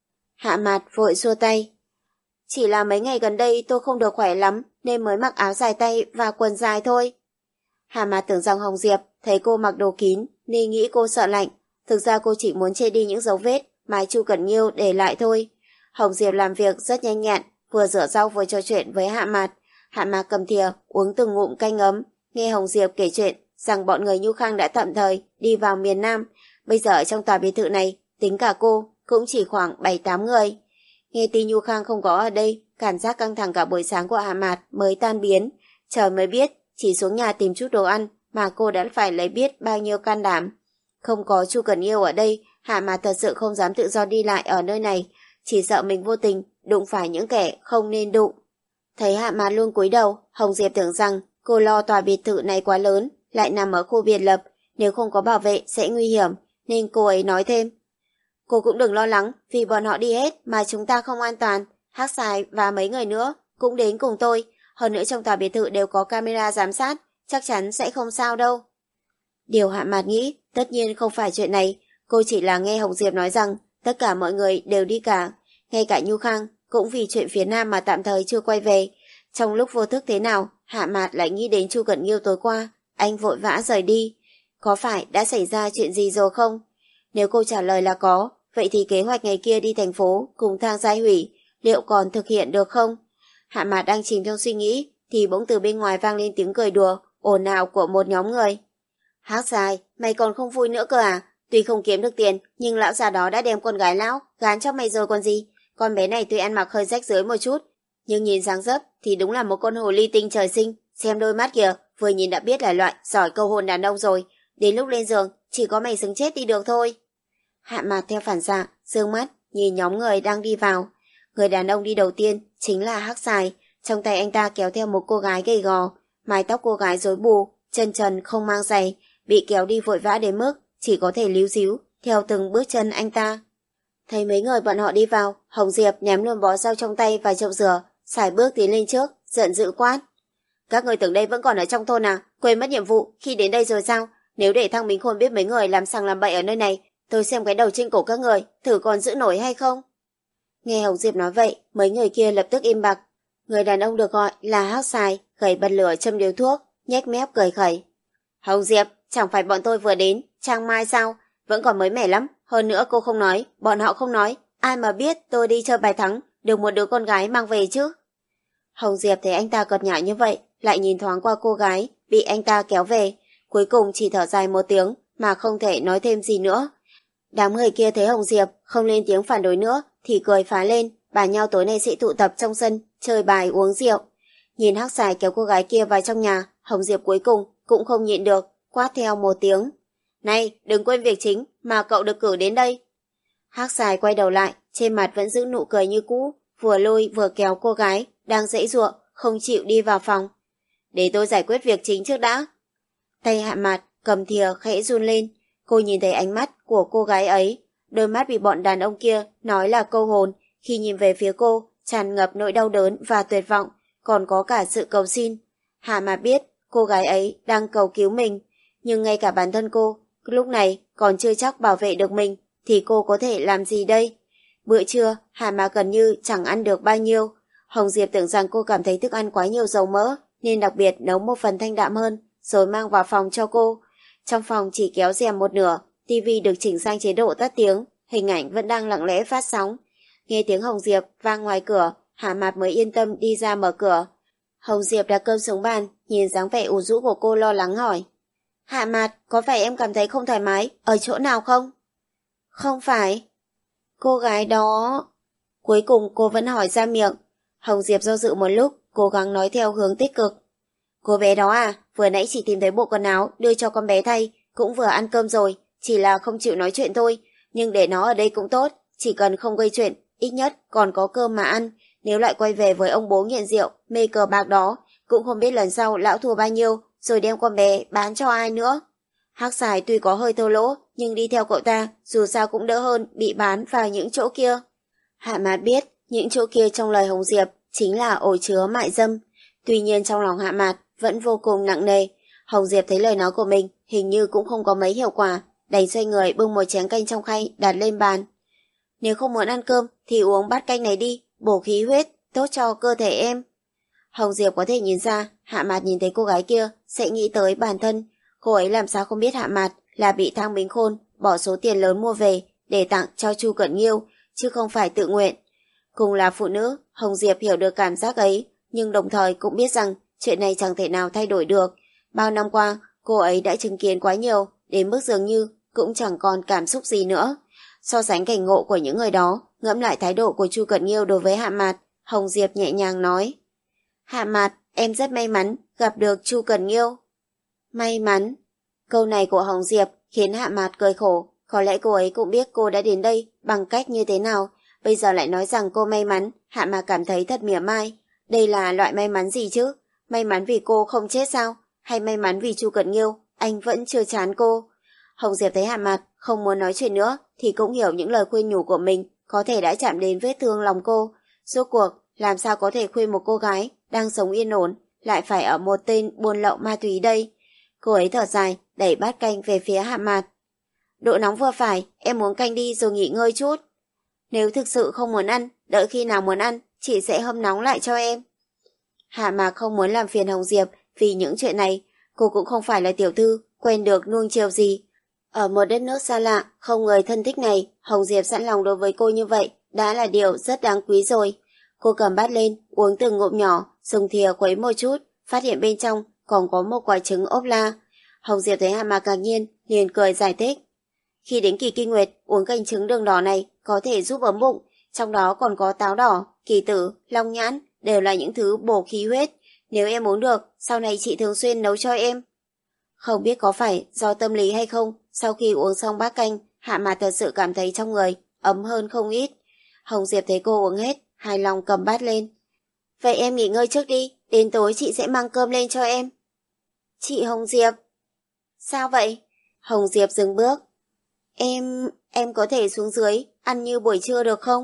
Hạ Mạt vội xua tay. Chỉ là mấy ngày gần đây tôi không được khỏe lắm, nên mới mặc áo dài tay và quần dài thôi. Hạ Mạt tưởng rằng Hồng Diệp thấy cô mặc đồ kín nên nghĩ cô sợ lạnh. Thực ra cô chỉ muốn che đi những dấu vết mà Chu Cẩn Nghiêu để lại thôi. Hồng Diệp làm việc rất nhanh nhẹn, vừa rửa rau vừa trò chuyện với Hạ Mạt. Hạ Mạt cầm thìa uống từng ngụm canh ấm, nghe Hồng Diệp kể chuyện rằng bọn người Nhu Khang đã tạm thời đi vào miền Nam. Bây giờ ở trong tòa biệt thự này, tính cả cô, cũng chỉ khoảng bảy tám người. Nghe tin Nhu Khang không có ở đây, cảm giác căng thẳng cả buổi sáng của Hạ Mạt mới tan biến. Trời mới biết, chỉ xuống nhà tìm chút đồ ăn mà cô đã phải lấy biết bao nhiêu can đảm. Không có Chu Cẩn Yêu ở đây, Hạ Mạt thật sự không dám tự do đi lại ở nơi này, chỉ sợ mình vô tình đụng phải những kẻ không nên đụng. Thấy Hạ Mạt luôn cúi đầu, Hồng Diệp tưởng rằng cô lo tòa biệt thự này quá lớn, lại nằm ở khu biệt lập, nếu không có bảo vệ sẽ nguy hiểm, nên cô ấy nói thêm. Cô cũng đừng lo lắng, vì bọn họ đi hết mà chúng ta không an toàn. Hắc Xài và mấy người nữa cũng đến cùng tôi, hơn nữa trong tòa biệt thự đều có camera giám sát, chắc chắn sẽ không sao đâu. Điều Hạ Mạt nghĩ, tất nhiên không phải chuyện này, cô chỉ là nghe Hồng Diệp nói rằng tất cả mọi người đều đi cả, ngay cả Nhu Khang cũng vì chuyện phía Nam mà tạm thời chưa quay về. Trong lúc vô thức thế nào, Hạ Mạt lại nghĩ đến Chu Cẩn Nghiêu tối qua, anh vội vã rời đi. Có phải đã xảy ra chuyện gì rồi không? Nếu cô trả lời là có, vậy thì kế hoạch ngày kia đi thành phố cùng Thang Giai Hủy liệu còn thực hiện được không? Hạ Mạt đang chìm trong suy nghĩ thì bỗng từ bên ngoài vang lên tiếng cười đùa ồn ào của một nhóm người. Hắc Dài, mày còn không vui nữa cơ à? Tuy không kiếm được tiền, nhưng lão già đó đã đem con gái lão gán cho mày rồi còn gì. Con bé này tuy ăn mặc hơi rách rưới một chút, nhưng nhìn dáng dấp thì đúng là một con hồ ly tinh trời sinh. Xem đôi mắt kìa, vừa nhìn đã biết là loại giỏi câu hồn đàn ông rồi. Đến lúc lên giường, chỉ có mày xứng chết đi được thôi. Hạ Mạt theo phản xạ, dương mắt nhìn nhóm người đang đi vào. Người đàn ông đi đầu tiên chính là Hắc Dài, trong tay anh ta kéo theo một cô gái gầy gò, mái tóc cô gái rối bù, chân trần không mang giày, bị kéo đi vội vã đến mức chỉ có thể líu díu theo từng bước chân anh ta. Thấy mấy người bọn họ đi vào, Hồng Diệp ném luôn bó rau trong tay và chậu rửa, sải bước tiến lên trước, giận dữ quát. Các người tưởng đây vẫn còn ở trong thôn à? Quên mất nhiệm vụ khi đến đây rồi sao? Nếu để thằng Minh Khôn biết mấy người làm sằng làm bậy ở nơi này, tôi xem cái đầu trên cổ các người thử còn giữ nổi hay không. Nghe Hồng Diệp nói vậy, mấy người kia lập tức im bặt. Người đàn ông được gọi là Hắc Xài gầy bật lửa châm điếu thuốc, nhếch mép cười khẩy. Hồng Diệp, chẳng phải bọn tôi vừa đến Trang Mai sao? Vẫn còn mới mẻ lắm. Hơn nữa cô không nói, bọn họ không nói, ai mà biết tôi đi chơi bài thắng được một đứa con gái mang về chứ. Hồng Diệp thấy anh ta cợt nhả như vậy, lại nhìn thoáng qua cô gái bị anh ta kéo về, cuối cùng chỉ thở dài một tiếng mà không thể nói thêm gì nữa. Đám người kia thấy Hồng Diệp không lên tiếng phản đối nữa thì cười phá lên, bàn nhau tối nay sẽ tụ tập trong sân chơi bài uống rượu. Nhìn Hắc Xài kéo cô gái kia vào trong nhà, Hồng Diệp cuối cùng cũng không nhịn được, quát theo một tiếng. Này, đừng quên việc chính mà cậu được cử đến đây. Hắc Xài quay đầu lại, trên mặt vẫn giữ nụ cười như cũ, vừa lôi vừa kéo cô gái đang giãy giụa không chịu đi vào phòng. Để tôi giải quyết việc chính trước đã. Tay Hạ Mạt cầm thìa khẽ run lên, cô nhìn thấy ánh mắt của cô gái ấy, đôi mắt bị bọn đàn ông kia nói là câu hồn, khi nhìn về phía cô tràn ngập nỗi đau đớn và tuyệt vọng, còn có cả sự cầu xin. Hạ Mạt biết cô gái ấy đang cầu cứu mình, nhưng ngay cả bản thân cô lúc này còn chưa chắc bảo vệ được mình, thì cô có thể làm gì đây? Bữa trưa Hạ Mạt gần như chẳng ăn được bao nhiêu. Hồng Diệp tưởng rằng cô cảm thấy thức ăn quá nhiều dầu mỡ nên đặc biệt nấu một phần thanh đạm hơn rồi mang vào phòng cho cô. Trong phòng chỉ kéo rèm một nửa, tivi được chỉnh sang chế độ tắt tiếng, hình ảnh vẫn đang lặng lẽ phát sóng. Nghe tiếng Hồng Diệp vang ngoài cửa, Hạ Mạt mới yên tâm đi ra mở cửa. Hồng Diệp đặt cơm xuống bàn, nhìn dáng vẻ ủ rũ của cô lo lắng hỏi. Hạ Mạt, có phải em cảm thấy không thoải mái ở chỗ nào không? Không phải. Cô gái đó... Cuối cùng cô vẫn hỏi ra miệng. Hồng Diệp do dự một lúc, cố gắng nói theo hướng tích cực. Cô bé đó à, vừa nãy chỉ tìm thấy bộ quần áo đưa cho con bé thay, cũng vừa ăn cơm rồi, chỉ là không chịu nói chuyện thôi. Nhưng để nó ở đây cũng tốt, chỉ cần không gây chuyện, ít nhất còn có cơm mà ăn. Nếu lại quay về với ông bố nghiện rượu, mê cờ bạc đó, cũng không biết lần sau lão thua bao nhiêu, rồi đem con bé bán cho ai nữa. Hắc Xài tuy có hơi thô lỗ, nhưng đi theo cậu ta dù sao cũng đỡ hơn bị bán vào những chỗ kia. Hạ Mạt biết những chỗ kia trong lời Hồng Diệp chính là ổ chứa mại dâm. Tuy nhiên trong lòng Hạ Mạt vẫn vô cùng nặng nề. Hồng Diệp thấy lời nói của mình hình như cũng không có mấy hiệu quả, đành xoay người bưng một chén canh trong khay đặt lên bàn. Nếu không muốn ăn cơm thì uống bát canh này đi, bổ khí huyết, tốt cho cơ thể em. Hồng Diệp có thể nhìn ra Hạ Mạt nhìn thấy cô gái kia sẽ nghĩ tới bản thân. Cô ấy làm sao không biết Hạ Mạt là bị Thang Bính Khôn bỏ số tiền lớn mua về để tặng cho Chu Cẩn Nghiêu, chứ không phải tự nguyện. Cùng là phụ nữ, Hồng Diệp hiểu được cảm giác ấy, nhưng đồng thời cũng biết rằng chuyện này chẳng thể nào thay đổi được. Bao năm qua, cô ấy đã chứng kiến quá nhiều, đến mức dường như cũng chẳng còn cảm xúc gì nữa. So sánh cảnh ngộ của những người đó, ngẫm lại thái độ của Chu Cẩn Nghiêu đối với Hạ Mạt, Hồng Diệp nhẹ nhàng nói: Hạ Mạt, em rất may mắn gặp được Chu Cẩn Nghiêu. May mắn? Câu này của Hồng Diệp khiến Hạ Mạt cười khổ. Có lẽ cô ấy cũng biết cô đã đến đây bằng cách như thế nào, bây giờ lại nói rằng cô may mắn. Hạ Mạt cảm thấy thật mỉa mai. Đây là loại may mắn gì chứ? May mắn vì cô không chết sao? Hay may mắn vì Chu Cẩn Nghiêu anh vẫn chưa chán cô? Hồng Diệp thấy Hạ Mạt không muốn nói chuyện nữa thì cũng hiểu những lời khuyên nhủ của mình có thể đã chạm đến vết thương lòng cô. Rốt cuộc làm sao có thể khuyên một cô gái đang sống yên ổn lại phải ở một tên buôn lậu ma túy đây? Cô ấy thở dài, đẩy bát canh về phía Hạ Mạt. Độ nóng vừa phải, em uống canh đi rồi nghỉ ngơi chút. Nếu thực sự không muốn ăn, đợi khi nào muốn ăn, chị sẽ hâm nóng lại cho em. Hạ Mạt không muốn làm phiền Hồng Diệp vì những chuyện này. Cô cũng không phải là tiểu thư quen được nuông chiều gì. Ở một đất nước xa lạ, không người thân thích này, Hồng Diệp sẵn lòng đối với cô như vậy đã là điều rất đáng quý rồi. Cô cầm bát lên, uống từng ngụm nhỏ, dùng thìa khuấy một chút, phát hiện bên trong còn có một quả trứng ốp la. Hồng Diệp thấy Hạ Mạt ngạc nhiên, liền cười giải thích. Khi đến kỳ kinh nguyệt, uống canh trứng đường đỏ này có thể giúp ấm bụng, trong đó còn có táo đỏ, kỳ tử, long nhãn, đều là những thứ bổ khí huyết. Nếu em uống được, sau này chị thường xuyên nấu cho em. Không biết có phải do tâm lý hay không, sau khi uống xong bát canh, Hạ Mạt thật sự cảm thấy trong người ấm hơn không ít. Hồng Diệp thấy cô uống hết, hài lòng cầm bát lên. Vậy em nghỉ ngơi trước đi, đến tối chị sẽ mang cơm lên cho em. Chị Hồng Diệp. Sao vậy? Hồng Diệp dừng bước. Em, em có thể xuống dưới, ăn như buổi trưa được không?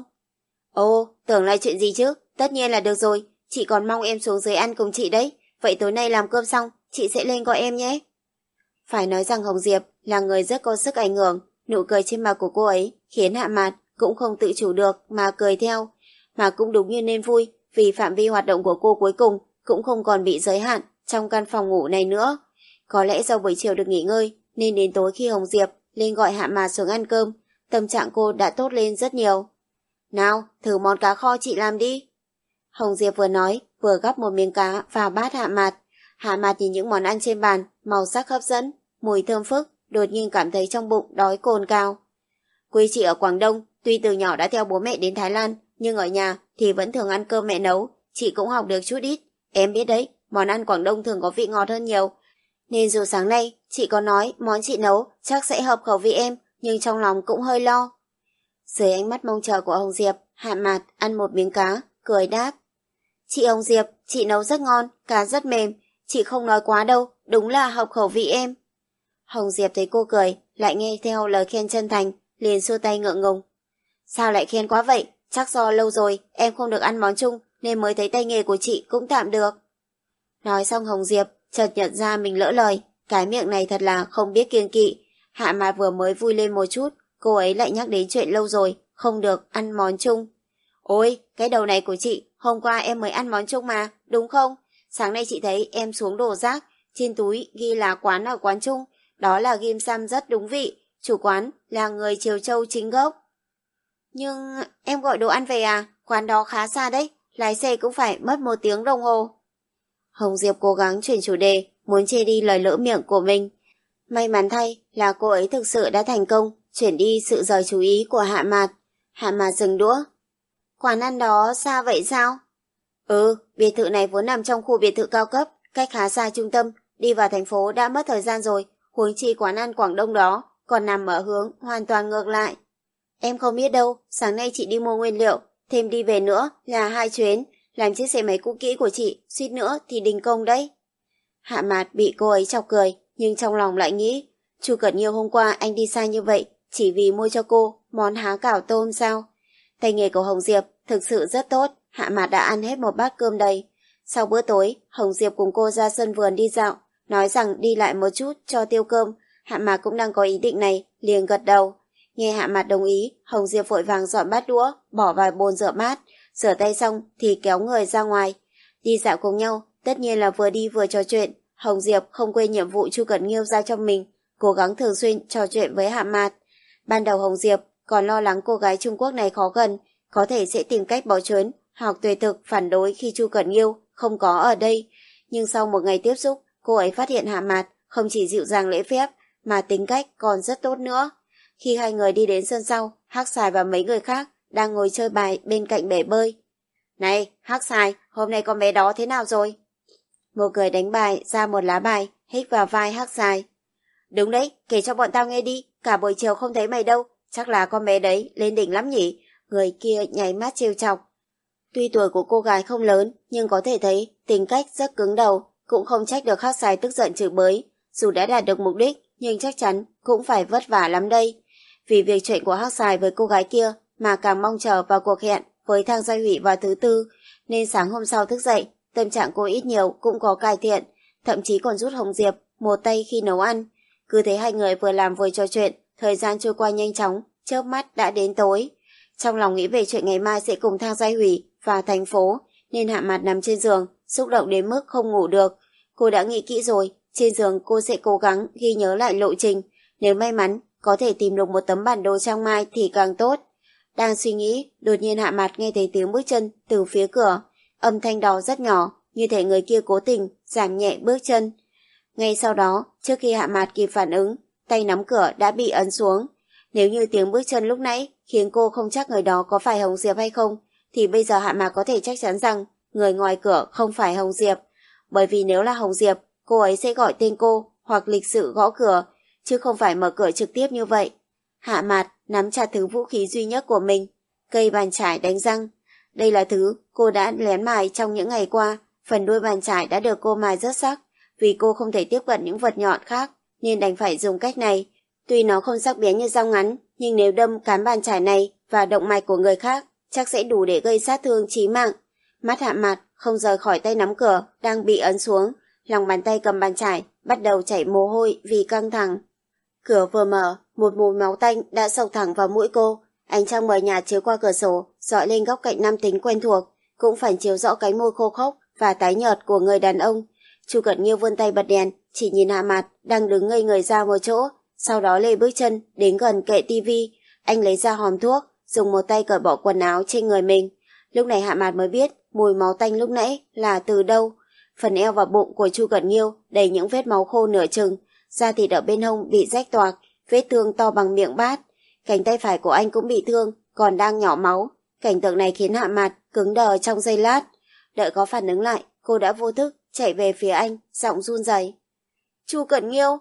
Ồ, tưởng là chuyện gì chứ, tất nhiên là được rồi, chị còn mong em xuống dưới ăn cùng chị đấy. Vậy tối nay làm cơm xong, chị sẽ lên gọi em nhé. Phải nói rằng Hồng Diệp là người rất có sức ảnh hưởng, nụ cười trên mặt của cô ấy khiến Hạ Mạt cũng không tự chủ được mà cười theo. Mà cũng đúng như nên vui, vì phạm vi hoạt động của cô cuối cùng cũng không còn bị giới hạn trong căn phòng ngủ này nữa. Có lẽ do buổi chiều được nghỉ ngơi, nên đến tối khi Hồng Diệp lên gọi Hạ Mạt xuống ăn cơm, tâm trạng cô đã tốt lên rất nhiều. Nào, thử món cá kho chị làm đi. Hồng Diệp vừa nói, vừa gắp một miếng cá vào bát Hạ Mạt. Hạ Mạt nhìn những món ăn trên bàn, màu sắc hấp dẫn, mùi thơm phức, đột nhiên cảm thấy trong bụng đói cồn cào. Quê chị ở Quảng Đông, tuy từ nhỏ đã theo bố mẹ đến Thái Lan, nhưng ở nhà thì vẫn thường ăn cơm mẹ nấu, chị cũng học được chút ít. Em biết đấy, món ăn Quảng Đông thường có vị ngọt hơn nhiều. Nên dù sáng nay chị có nói món chị nấu chắc sẽ hợp khẩu vị em, nhưng trong lòng cũng hơi lo. Dưới ánh mắt mong chờ của Hồng Diệp, Hạ Mạt ăn một miếng cá, cười đáp. Chị Hồng Diệp, chị nấu rất ngon, cá rất mềm, chị không nói quá đâu, đúng là hợp khẩu vị em. Hồng Diệp thấy cô cười, lại nghe theo lời khen chân thành, liền xua tay ngượng ngùng. Sao lại khen quá vậy? Chắc do lâu rồi em không được ăn món chung nên mới thấy tay nghề của chị cũng tạm được. Nói xong Hồng Diệp chợt nhận ra mình lỡ lời, cái miệng này thật là không biết kiêng kỵ. Hạ Mạt vừa mới vui lên một chút, cô ấy lại nhắc đến chuyện lâu rồi không được ăn món chung. Ôi, cái đầu này của chị, hôm qua em mới ăn món chung mà, đúng không? Sáng nay chị thấy em xuống đổ rác, trên túi ghi là quán ở quán chung, đó là ghim săm rất đúng vị, chủ quán là người Triều Châu chính gốc. Nhưng em gọi đồ ăn về à? Quán đó khá xa đấy, lái xe cũng phải mất một tiếng đồng hồ. Hồng Diệp cố gắng chuyển chủ đề, muốn chê đi lời lỡ miệng của mình. May mắn thay là cô ấy thực sự đã thành công, chuyển đi sự rời chú ý của Hạ Mạt. Hạ Mạt dừng đũa. Quán ăn đó xa vậy sao? Ừ, biệt thự này vốn nằm trong khu biệt thự cao cấp, cách khá xa trung tâm, đi vào thành phố đã mất thời gian rồi, huống chi quán ăn Quảng Đông đó còn nằm ở hướng hoàn toàn ngược lại. Em không biết đâu, sáng nay chị đi mua nguyên liệu, thêm đi về nữa là hai chuyến, làm chiếc xe máy cũ kỹ của chị, suýt nữa thì đình công đấy. Hạ Mạt bị cô ấy chọc cười, nhưng trong lòng lại nghĩ, Chu Cẩn Nghiêu hôm qua anh đi xa như vậy, chỉ vì mua cho cô món há cảo tôm sao? Tay nghề của Hồng Diệp thực sự rất tốt, Hạ Mạt đã ăn hết một bát cơm đầy. Sau bữa tối, Hồng Diệp cùng cô ra sân vườn đi dạo, nói rằng đi lại một chút cho tiêu cơm. Hạ Mạt cũng đang có ý định này, liền gật đầu. Nghe Hạ Mạt đồng ý, Hồng Diệp vội vàng dọn bát đũa, bỏ vào bồn rửa bát, rửa tay xong thì kéo người ra ngoài. Đi dạo cùng nhau, tất nhiên là vừa đi vừa trò chuyện. Hồng Diệp không quên nhiệm vụ Chu Cẩn Nghiêu giao cho mình, cố gắng thường xuyên trò chuyện với Hạ Mạt. Ban đầu Hồng Diệp còn lo lắng cô gái Trung Quốc này khó gần, có thể sẽ tìm cách bỏ trốn hoặc tùy thực phản đối khi Chu Cẩn Nghiêu không có ở đây. Nhưng sau một ngày tiếp xúc, cô ấy phát hiện Hạ Mạt không chỉ dịu dàng lễ phép mà tính cách còn rất tốt nữa. Khi hai người đi đến sân sau, Hắc Xài và mấy người khác đang ngồi chơi bài bên cạnh bể bơi. Này, Hắc Xài, hôm nay con bé đó thế nào rồi? Một người đánh bài ra một lá bài, hít vào vai Hắc Xài. Đúng đấy, kể cho bọn tao nghe đi, cả buổi chiều không thấy mày đâu, chắc là con bé đấy lên đỉnh lắm nhỉ? Người kia nháy mắt trêu chọc. Tuy tuổi của cô gái không lớn, nhưng có thể thấy tính cách rất cứng đầu, cũng không trách được Hắc Xài tức giận chửi bới. Dù đã đạt được mục đích, nhưng chắc chắn cũng phải vất vả lắm đây. Vì việc chuyện của Hắc Xài với cô gái kia mà càng mong chờ vào cuộc hẹn với Thang Gia Hủy vào thứ tư, nên sáng hôm sau thức dậy, tâm trạng cô ít nhiều cũng có cải thiện, thậm chí còn giúp Hồng Diệp một tay khi nấu ăn. Cứ thế hai người vừa làm vừa trò chuyện, thời gian trôi qua nhanh chóng, chớp mắt đã đến tối. Trong lòng nghĩ về chuyện ngày mai sẽ cùng Thang Gia Hủy vào thành phố, nên Hạ Mạt nằm trên giường, xúc động đến mức không ngủ được. Cô đã nghĩ kỹ rồi, trên giường cô sẽ cố gắng ghi nhớ lại lộ trình, nếu may mắn có thể tìm được một tấm bản đồ Trang Mai thì càng tốt. Đang suy nghĩ, đột nhiên Hạ Mạt nghe thấy tiếng bước chân từ phía cửa, âm thanh đó rất nhỏ, như thể người kia cố tình giảm nhẹ bước chân. Ngay sau đó, trước khi Hạ Mạt kịp phản ứng, tay nắm cửa đã bị ấn xuống. Nếu như tiếng bước chân lúc nãy khiến cô không chắc người đó có phải Hồng Diệp hay không, thì bây giờ Hạ Mạt có thể chắc chắn rằng người ngoài cửa không phải Hồng Diệp. Bởi vì nếu là Hồng Diệp, cô ấy sẽ gọi tên cô hoặc lịch sự gõ cửa, chứ không phải mở cửa trực tiếp như vậy. Hạ Mạt nắm chặt thứ vũ khí duy nhất của mình, cây bàn chải đánh răng. Đây là thứ cô đã lén mài trong những ngày qua, phần đuôi bàn chải đã được cô mài rất sắc. Vì cô không thể tiếp cận những vật nhọn khác, nên đành phải dùng cách này. Tuy nó không sắc bén như dao ngắn, nhưng nếu đâm cán bàn chải này vào động mạch của người khác, chắc sẽ đủ để gây sát thương chí mạng. Mắt Hạ Mạt không rời khỏi tay nắm cửa đang bị ấn xuống, lòng bàn tay cầm bàn chải bắt đầu chảy mồ hôi vì căng thẳng. Cửa vừa mở, một mùi máu tanh đã xộc thẳng vào mũi cô. Ánh trăng mờ nhạt chiếu qua cửa sổ, dọi lên góc cạnh nam tính quen thuộc, cũng phản chiếu rõ cái môi khô khốc và tái nhợt của người đàn ông. Chu Cẩn Nghiêu vươn tay bật đèn, chỉ nhìn Hạ Mạt đang đứng ngây người ra một chỗ, sau đó lê bước chân đến gần kệ tivi. Anh lấy ra hòm thuốc, dùng một tay cởi bỏ quần áo trên người mình. Lúc này Hạ Mạt mới biết mùi máu tanh lúc nãy là từ đâu. Phần eo và bụng của Chu Cẩn Nghiêu đầy những vết máu khô nửa chừng, da thịt ở bên hông bị rách toạc, vết thương to bằng miệng bát. Cánh tay phải của anh cũng bị thương, còn đang nhỏ máu. Cảnh tượng này khiến Hạ Mạt cứng đờ trong giây lát. Đợi có phản ứng lại, cô đã vô thức chạy về phía anh, giọng run rẩy. Chu Cẩn Nghiêu?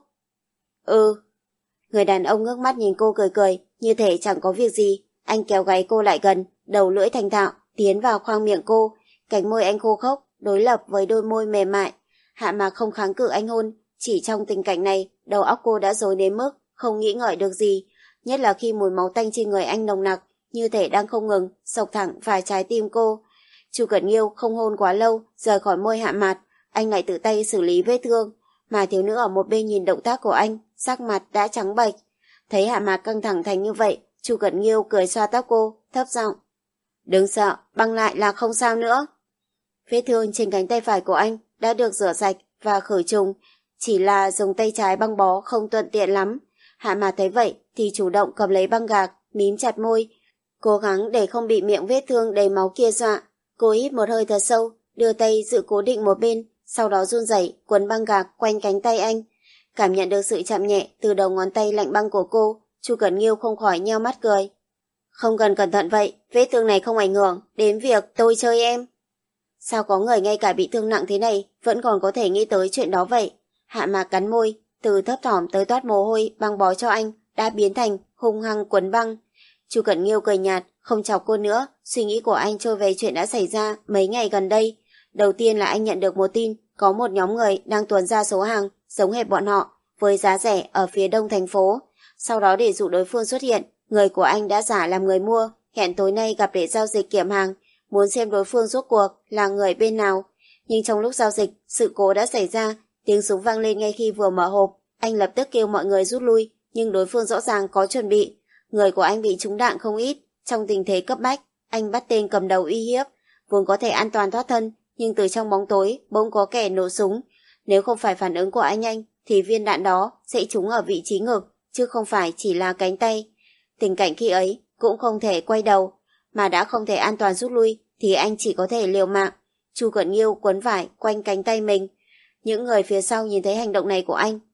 Ừ. Người đàn ông ngước mắt nhìn cô cười cười, như thể chẳng có việc gì. Anh kéo gáy cô lại gần, đầu lưỡi thành thạo tiến vào khoang miệng cô. Cánh môi anh khô khốc đối lập với đôi môi mềm mại. Hạ Mạt không kháng cự anh hôn. Chỉ trong tình cảnh này, đầu óc cô đã rối đến mức không nghĩ ngợi được gì, nhất là khi mùi máu tanh trên người anh nồng nặc, như thể đang không ngừng xộc thẳng vào trái tim cô. Chu Cẩn Nghiêu không hôn quá lâu, rời khỏi môi Hạ Mạt, anh lại tự tay xử lý vết thương, mà thiếu nữ ở một bên nhìn động tác của anh, sắc mặt đã trắng bệch. Thấy Hạ Mạt căng thẳng thành như vậy, Chu Cẩn Nghiêu cười xoa tóc cô, thấp giọng. Đừng sợ, băng lại là không sao nữa. Vết thương trên cánh tay phải của anh đã được rửa sạch và khử trùng, chỉ là dùng tay trái băng bó không thuận tiện lắm. Hạ Mạt thấy vậy thì chủ động cầm lấy băng gạc, mím chặt môi, cố gắng để không bị miệng vết thương đầy máu kia dọa. Cô hít một hơi thật sâu, đưa tay giữ cố định một bên, sau đó run rẩy quấn băng gạc quanh cánh tay anh. Cảm nhận được sự chạm nhẹ từ đầu ngón tay lạnh băng của cô, Chu Cẩn Nghiêu không khỏi nheo mắt cười. Không cần cẩn thận vậy, vết thương này không ảnh hưởng đến việc tôi chơi em. Sao có người ngay cả bị thương nặng thế này vẫn còn có thể nghĩ tới chuyện đó vậy? Hạ Mạt cắn môi, từ thấp thỏm tới toát mồ hôi băng bó cho anh đã biến thành hung hăng quấn băng. Chu Cẩn Nghiêu cười nhạt, không chọc cô nữa. Suy nghĩ của anh trôi về chuyện đã xảy ra mấy ngày gần đây. Đầu tiên là anh nhận được một tin có một nhóm người đang tuồn ra số hàng giống hệt bọn họ với giá rẻ ở phía đông thành phố. Sau đó để dụ đối phương xuất hiện, người của anh đã giả làm người mua, hẹn tối nay gặp để giao dịch kiểm hàng, muốn xem đối phương rốt cuộc là người bên nào. Nhưng trong lúc giao dịch, sự cố đã xảy ra. Tiếng súng vang lên ngay khi vừa mở hộp. Anh lập tức kêu mọi người rút lui, nhưng đối phương rõ ràng có chuẩn bị. Người của anh bị trúng đạn không ít. Trong tình thế cấp bách, anh bắt tên cầm đầu uy hiếp, vốn có thể an toàn thoát thân, nhưng từ trong bóng tối bỗng có kẻ nổ súng. Nếu không phải phản ứng của anh anh, thì viên đạn đó sẽ trúng ở vị trí ngực, chứ không phải chỉ là cánh tay. Tình cảnh khi ấy cũng không thể quay đầu, mà đã không thể an toàn rút lui thì anh chỉ có thể liều mạng. Chu Cẩn Nghiêu quấn vải quanh cánh tay mình. Những người phía sau nhìn thấy hành động này của anh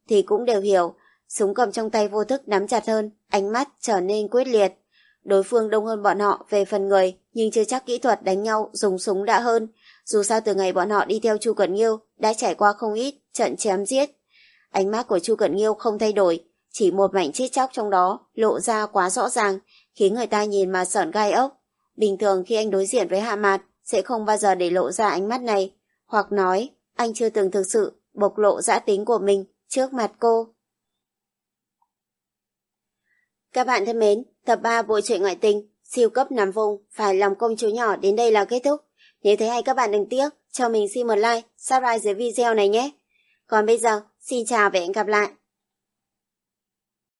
thì cũng đều hiểu. Súng cầm trong tay vô thức nắm chặt hơn, ánh mắt trở nên quyết liệt. Đối phương đông hơn bọn họ về phần người, nhưng chưa chắc kỹ thuật đánh nhau dùng súng đã hơn. Dù sao từ ngày bọn họ đi theo Chu Cẩn Nghiêu đã trải qua không ít trận chém giết. Ánh mắt của Chu Cẩn Nghiêu không thay đổi, chỉ một mảnh chết chóc trong đó lộ ra quá rõ ràng, khiến người ta nhìn mà sởn gai ốc. Bình thường khi anh đối diện với Hạ Mạt sẽ không bao giờ để lộ ra ánh mắt này, hoặc nói anh chưa từng thực sự bộc lộ dã tính của mình trước mặt cô. Các bạn thân mến, tập ba bộ truyện ngoại tình siêu cấp nằm vùng phải lòng công chúa nhỏ đến đây là kết thúc. Nếu thấy hay các bạn đừng tiếc cho mình xin một like, subscribe dưới video này nhé. Còn bây giờ, xin chào và hẹn gặp lại.